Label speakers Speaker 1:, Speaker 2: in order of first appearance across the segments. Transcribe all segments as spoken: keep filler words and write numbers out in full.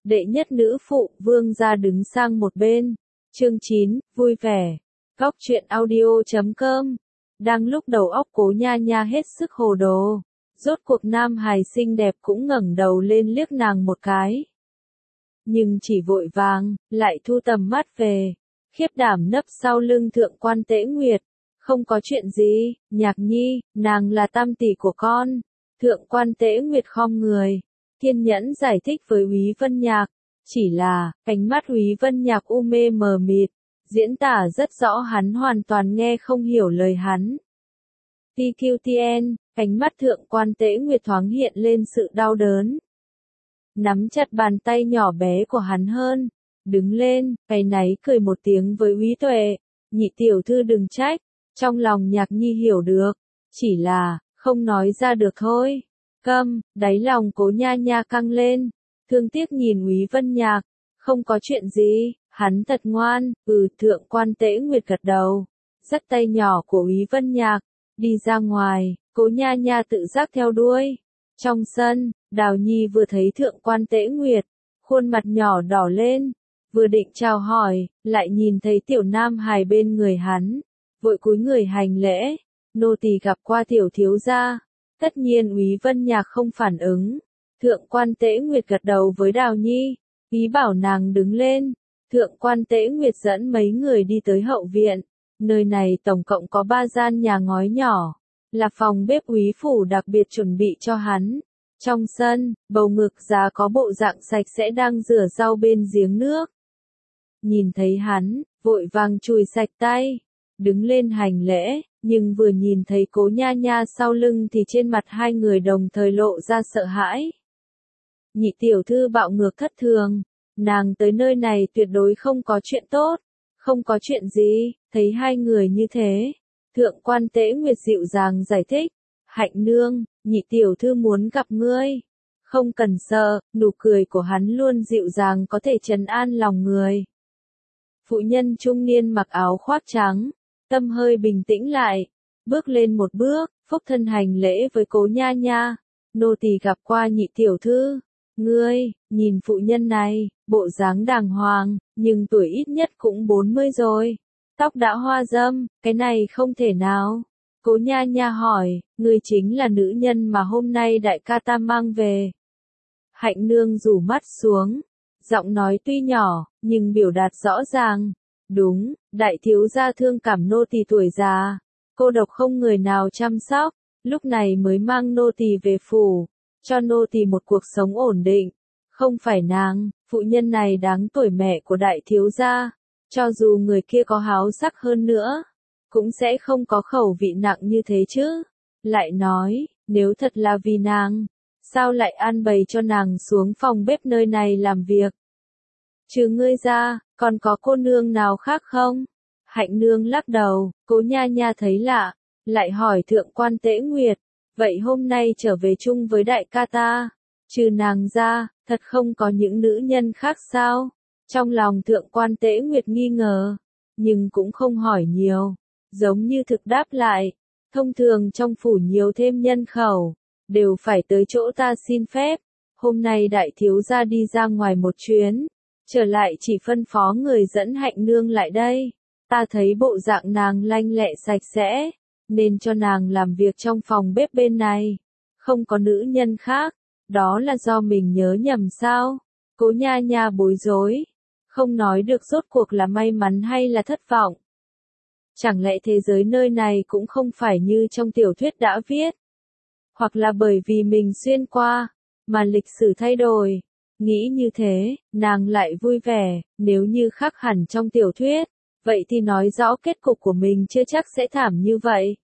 Speaker 1: đệ nhất nữ phụ, vương gia đứng sang một bên. Chương chín, vui vẻ. Góc truyện audio chấm com. Đang lúc đầu óc Cố Nha Nha hết sức hồ đồ, rốt cuộc nam hài xinh đẹp cũng ngẩng đầu lên liếc nàng một cái. Nhưng chỉ vội vàng, lại thu tầm mắt về, khiếp đảm nấp sau lưng Thượng Quan Tễ Nguyệt. Không có chuyện gì, Nhạc Nhi, nàng là tam tỷ của con. Thượng Quan Tễ Nguyệt khom người, kiên nhẫn giải thích với Úy Vân Nhạc. Chỉ là, ánh mắt Úy Vân Nhạc u mê mờ mịt, diễn tả rất rõ hắn hoàn toàn nghe không hiểu lời hắn. tê quy tê en, ánh mắt Thượng Quan Tễ Nguyệt thoáng hiện lên sự đau đớn. Nắm chặt bàn tay nhỏ bé của hắn hơn, đứng lên, áy náy cười một tiếng với Úy Tuệ. Nhị tiểu thư đừng trách, trong lòng Nhạc Nhi hiểu được, chỉ là, không nói ra được thôi. Câm, đáy lòng Cố Nha Nha căng lên, thương tiếc nhìn Úy Vân Nhạc. Không có chuyện gì, hắn thật ngoan. Ừ, Thượng Quan Tễ Nguyệt gật đầu, dắt tay nhỏ của Úy Vân Nhạc, đi ra ngoài. Cố Nha Nha tự giác theo đuôi. Trong sân, Đào Nhi vừa thấy Thượng Quan Tễ Nguyệt, khuôn mặt nhỏ đỏ lên, vừa định chào hỏi, lại nhìn thấy tiểu nam hài bên người hắn, vội cúi người hành lễ. Nô tỳ gặp qua tiểu thiếu gia. Tất nhiên Úy Vân Nhạc không phản ứng. Thượng Quan Tễ Nguyệt gật đầu với Đào Nhi, ý bảo nàng đứng lên. Thượng Quan Tễ Nguyệt dẫn mấy người đi tới hậu viện. Nơi này tổng cộng có ba gian nhà ngói nhỏ, là phòng bếp úy phủ đặc biệt chuẩn bị cho hắn. Trong sân, bầu ngực già có bộ dạng sạch sẽ đang rửa rau bên giếng nước. Nhìn thấy hắn, vội vàng chùi sạch tay, đứng lên hành lễ, nhưng vừa nhìn thấy Cố Nha Nha sau lưng thì trên mặt hai người đồng thời lộ ra sợ hãi. Nhị tiểu thư bạo ngược thất thường, nàng tới nơi này tuyệt đối không có chuyện tốt. Không có chuyện gì, thấy hai người như thế, Thượng Quan Tễ Nguyệt dịu dàng giải thích. Hạnh nương, nhị tiểu thư muốn gặp ngươi. Không cần sợ, nụ cười của hắn luôn dịu dàng có thể trấn an lòng người. Phụ nhân trung niên mặc áo khoác trắng, tâm hơi bình tĩnh lại, bước lên một bước, phúc thân hành lễ với Cố Nha Nha. Nô tỳ gặp qua nhị tiểu thư. Ngươi, nhìn phụ nhân này, bộ dáng đàng hoàng, nhưng tuổi ít nhất cũng bốn mươi rồi. Tóc đã hoa râm, cái này không thể nào. Cố Nha Nha hỏi, ngươi chính là nữ nhân mà hôm nay đại ca ta mang về. Hạnh nương rủ mắt xuống, giọng nói tuy nhỏ, nhưng biểu đạt rõ ràng. Đúng, đại thiếu gia thương cảm nô tỳ tuổi già, cô độc không người nào chăm sóc, lúc này mới mang nô tỳ về phủ, cho nô tỳ một cuộc sống ổn định. Không phải nàng, phụ nhân này đáng tuổi mẹ của đại thiếu gia, cho dù người kia có háo sắc hơn nữa, cũng sẽ không có khẩu vị nặng như thế chứ. Lại nói, nếu thật là vì nàng, sao lại an bày cho nàng xuống phòng bếp nơi này làm việc? Trừ ngươi ra, còn có cô nương nào khác không? Hạnh nương lắc đầu. Cố Nha Nha thấy lạ, lại hỏi Thượng Quan Tễ Nguyệt, vậy hôm nay trở về chung với đại ca ta, trừ nàng ra, thật không có những nữ nhân khác sao? Trong lòng Thượng Quan Tễ Nguyệt nghi ngờ, nhưng cũng không hỏi nhiều, giống như thực đáp lại. Thông thường trong phủ nhiều thêm nhân khẩu, đều phải tới chỗ ta xin phép. Hôm nay đại thiếu gia đi ra ngoài một chuyến, trở lại chỉ phân phó người dẫn Hạnh nương lại đây. Ta thấy bộ dạng nàng lanh lẹ sạch sẽ, nên cho nàng làm việc trong phòng bếp bên này. Không có nữ nhân khác, đó là do mình nhớ nhầm sao? Cố Nha Nha bối rối, không nói được rốt cuộc là may mắn hay là thất vọng. Chẳng lẽ thế giới nơi này cũng không phải như trong tiểu thuyết đã viết? Hoặc là bởi vì mình xuyên qua, mà lịch sử thay đổi? Nghĩ như thế, nàng lại vui vẻ. Nếu như khác hẳn trong tiểu thuyết, vậy thì nói rõ kết cục của mình chưa chắc sẽ thảm như vậy.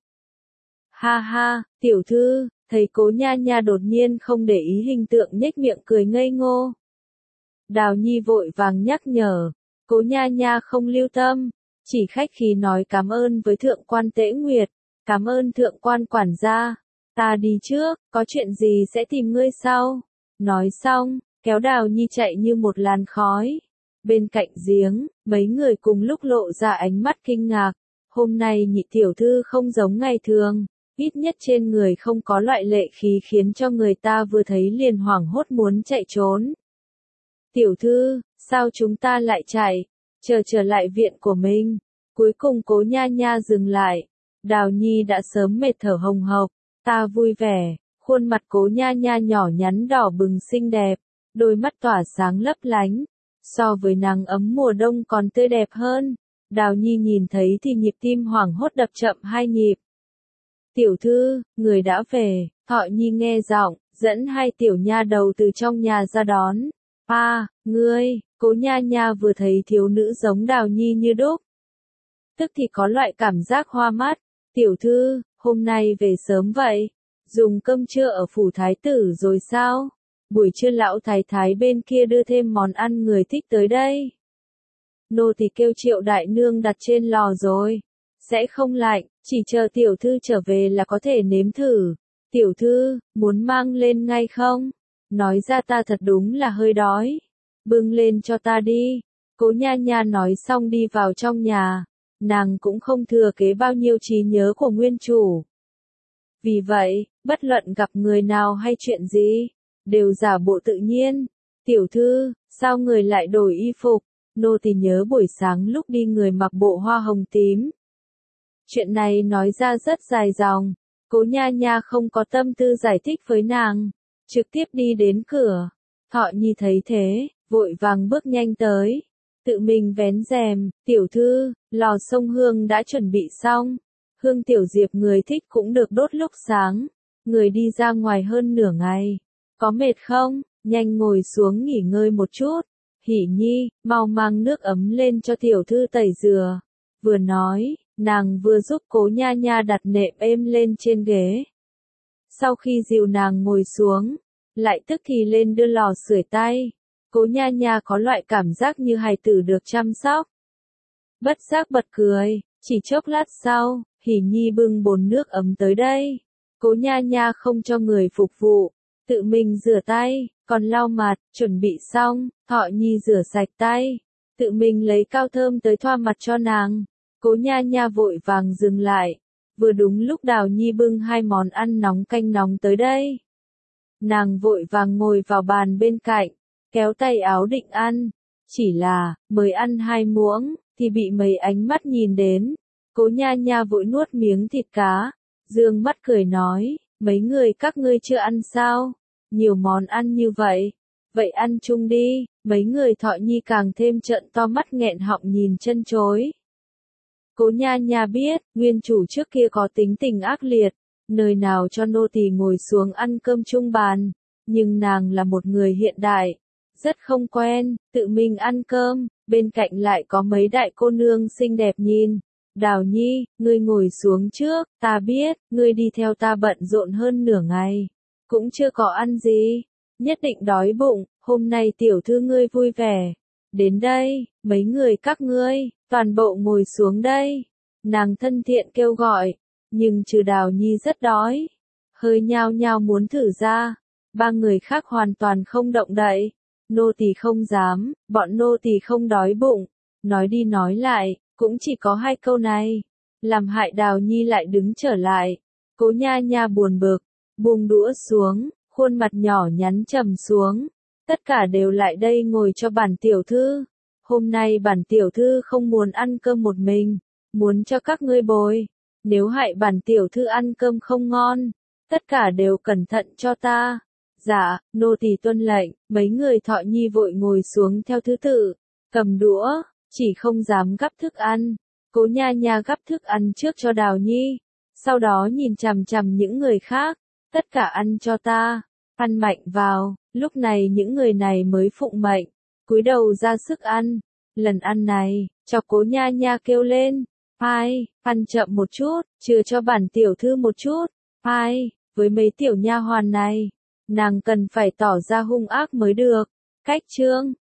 Speaker 1: Ha ha, tiểu thư, thấy Cố Nha Nha đột nhiên không để ý hình tượng nhếch miệng cười ngây ngô. Đào Nhi vội vàng nhắc nhở, Cố Nha Nha không lưu tâm, chỉ khách khí nói cảm ơn với Thượng Quan Tễ Nguyệt. Cảm ơn Thượng Quan quản gia, ta đi trước, có chuyện gì sẽ tìm ngươi sau. Nói xong, kéo Đào Nhi chạy như một làn khói. Bên cạnh giếng, mấy người cùng lúc lộ ra ánh mắt kinh ngạc. Hôm nay nhị tiểu thư không giống ngày thường, ít nhất trên người không có loại lệ khí khiến cho người ta vừa thấy liền hoảng hốt muốn chạy trốn. Tiểu thư, sao chúng ta lại chạy, chờ trở lại viện của mình. Cuối cùng Cố Nha Nha dừng lại, Đào Nhi đã sớm mệt thở hồng hộc, ta vui vẻ, khuôn mặt Cố Nha Nha nhỏ nhắn đỏ bừng xinh đẹp, đôi mắt tỏa sáng lấp lánh, so với nắng ấm mùa đông còn tươi đẹp hơn. Đào Nhi nhìn thấy thì nhịp tim hoảng hốt đập chậm hai nhịp. Tiểu thư, người đã về, Thọ Nhi nghe giọng, dẫn hai tiểu nha đầu từ trong nhà ra đón. A, à, ngươi, Cố Nha Nha vừa thấy thiếu nữ giống Đào Nhi như đúc. Tức thì có loại cảm giác hoa mắt, tiểu thư, hôm nay về sớm vậy, dùng cơm trưa ở phủ thái tử rồi sao? Buổi trưa lão thái thái bên kia đưa thêm món ăn người thích tới đây. Nô tỳ kêu Triệu đại nương đặt trên lò rồi, sẽ không lạnh, chỉ chờ tiểu thư trở về là có thể nếm thử. Tiểu thư, muốn mang lên ngay không? Nói ra ta thật đúng là hơi đói. Bưng lên cho ta đi. Cố Nha Nha nói xong đi vào trong nhà. Nàng cũng không thừa kế bao nhiêu trí nhớ của nguyên chủ. Vì vậy, bất luận gặp người nào hay chuyện gì, đều giả bộ tự nhiên. Tiểu thư, sao người lại đổi y phục? Nô tỳ nhớ buổi sáng lúc đi người mặc bộ hoa hồng tím. Chuyện này nói ra rất dài dòng. Cố Nha Nha không có tâm tư giải thích với nàng, trực tiếp đi đến cửa. Thọ Nhi thấy thế, vội vàng bước nhanh tới, tự mình vén rèm. Tiểu thư, lò sông hương đã chuẩn bị xong, hương tiểu diệp người thích cũng được đốt lúc sáng. Người đi ra ngoài hơn nửa ngày, có mệt không? Nhanh ngồi xuống nghỉ ngơi một chút. Hỉ Nhi, mau mang nước ấm lên cho tiểu thư tẩy rửa. Vừa nói, nàng vừa giúp Cố Nha Nha đặt nệm êm lên trên ghế. Sau khi dìu nàng ngồi xuống, lại tức thì lên đưa lò sưởi tay. Cố Nha Nha có loại cảm giác như hài tử được chăm sóc. Bất giác bật cười, chỉ chốc lát sau, Hỉ Nhi bưng bồn nước ấm tới đây. Cố Nha Nha không cho người phục vụ, tự mình rửa tay, còn lau mặt, chuẩn bị xong, Thọ Nhi rửa sạch tay, tự mình lấy cao thơm tới thoa mặt cho nàng. Cố Nha Nha vội vàng dừng lại, vừa đúng lúc Đào Nhi bưng hai món ăn nóng canh nóng tới đây. Nàng vội vàng ngồi vào bàn bên cạnh, kéo tay áo định ăn, chỉ là, mới ăn hai muỗng, thì bị mấy ánh mắt nhìn đến. Cố Nha Nha vội nuốt miếng thịt cá, dương mắt cười nói, mấy người các ngươi chưa ăn sao? Nhiều món ăn như vậy, vậy ăn chung đi. Mấy người Thọ Nhi càng thêm trợn to mắt nghẹn họng nhìn chân chối. Cố Nha Nha biết, nguyên chủ trước kia có tính tình ác liệt, nơi nào cho nô tỳ ngồi xuống ăn cơm chung bàn, nhưng nàng là một người hiện đại, rất không quen, tự mình ăn cơm, bên cạnh lại có mấy đại cô nương xinh đẹp nhìn. Đào Nhi, ngươi ngồi xuống trước, ta biết, ngươi đi theo ta bận rộn hơn nửa ngày, cũng chưa có ăn gì, nhất định đói bụng, hôm nay tiểu thư ngươi vui vẻ. Đến đây, mấy người các ngươi, toàn bộ ngồi xuống đây. Nàng thân thiện kêu gọi, nhưng trừ Đào Nhi rất đói, hơi nhao nhao muốn thử ra. Ba người khác hoàn toàn không động đậy. Nô tỳ không dám, bọn nô tỳ không đói bụng. Nói đi nói lại, cũng chỉ có hai câu này, làm hại Đào Nhi lại đứng trở lại. Cố Nha Nha buồn bực, buông đũa xuống, khuôn mặt nhỏ nhắn trầm xuống. Tất cả đều lại đây ngồi cho bản tiểu thư. Hôm nay bản tiểu thư không muốn ăn cơm một mình, muốn cho các ngươi bồi. Nếu hại bản tiểu thư ăn cơm không ngon, tất cả đều cẩn thận cho ta. Dạ, nô tỳ tuân lệnh. Mấy người Thọ Nhi vội ngồi xuống theo thứ tự, cầm đũa, chỉ không dám gắp thức ăn. Cố Nha Nha gắp thức ăn trước cho Đào Nhi, sau đó nhìn chằm chằm những người khác, tất cả ăn cho ta, ăn mạnh vào. Lúc này những người này mới phụng mệnh, cúi đầu ra sức ăn. Lần ăn này, chọc Cố Nha Nha kêu lên, ai, ăn chậm một chút, chừa cho bản tiểu thư một chút. Ai, với mấy tiểu nha hoàn này, nàng cần phải tỏ ra hung ác mới được. Cách chương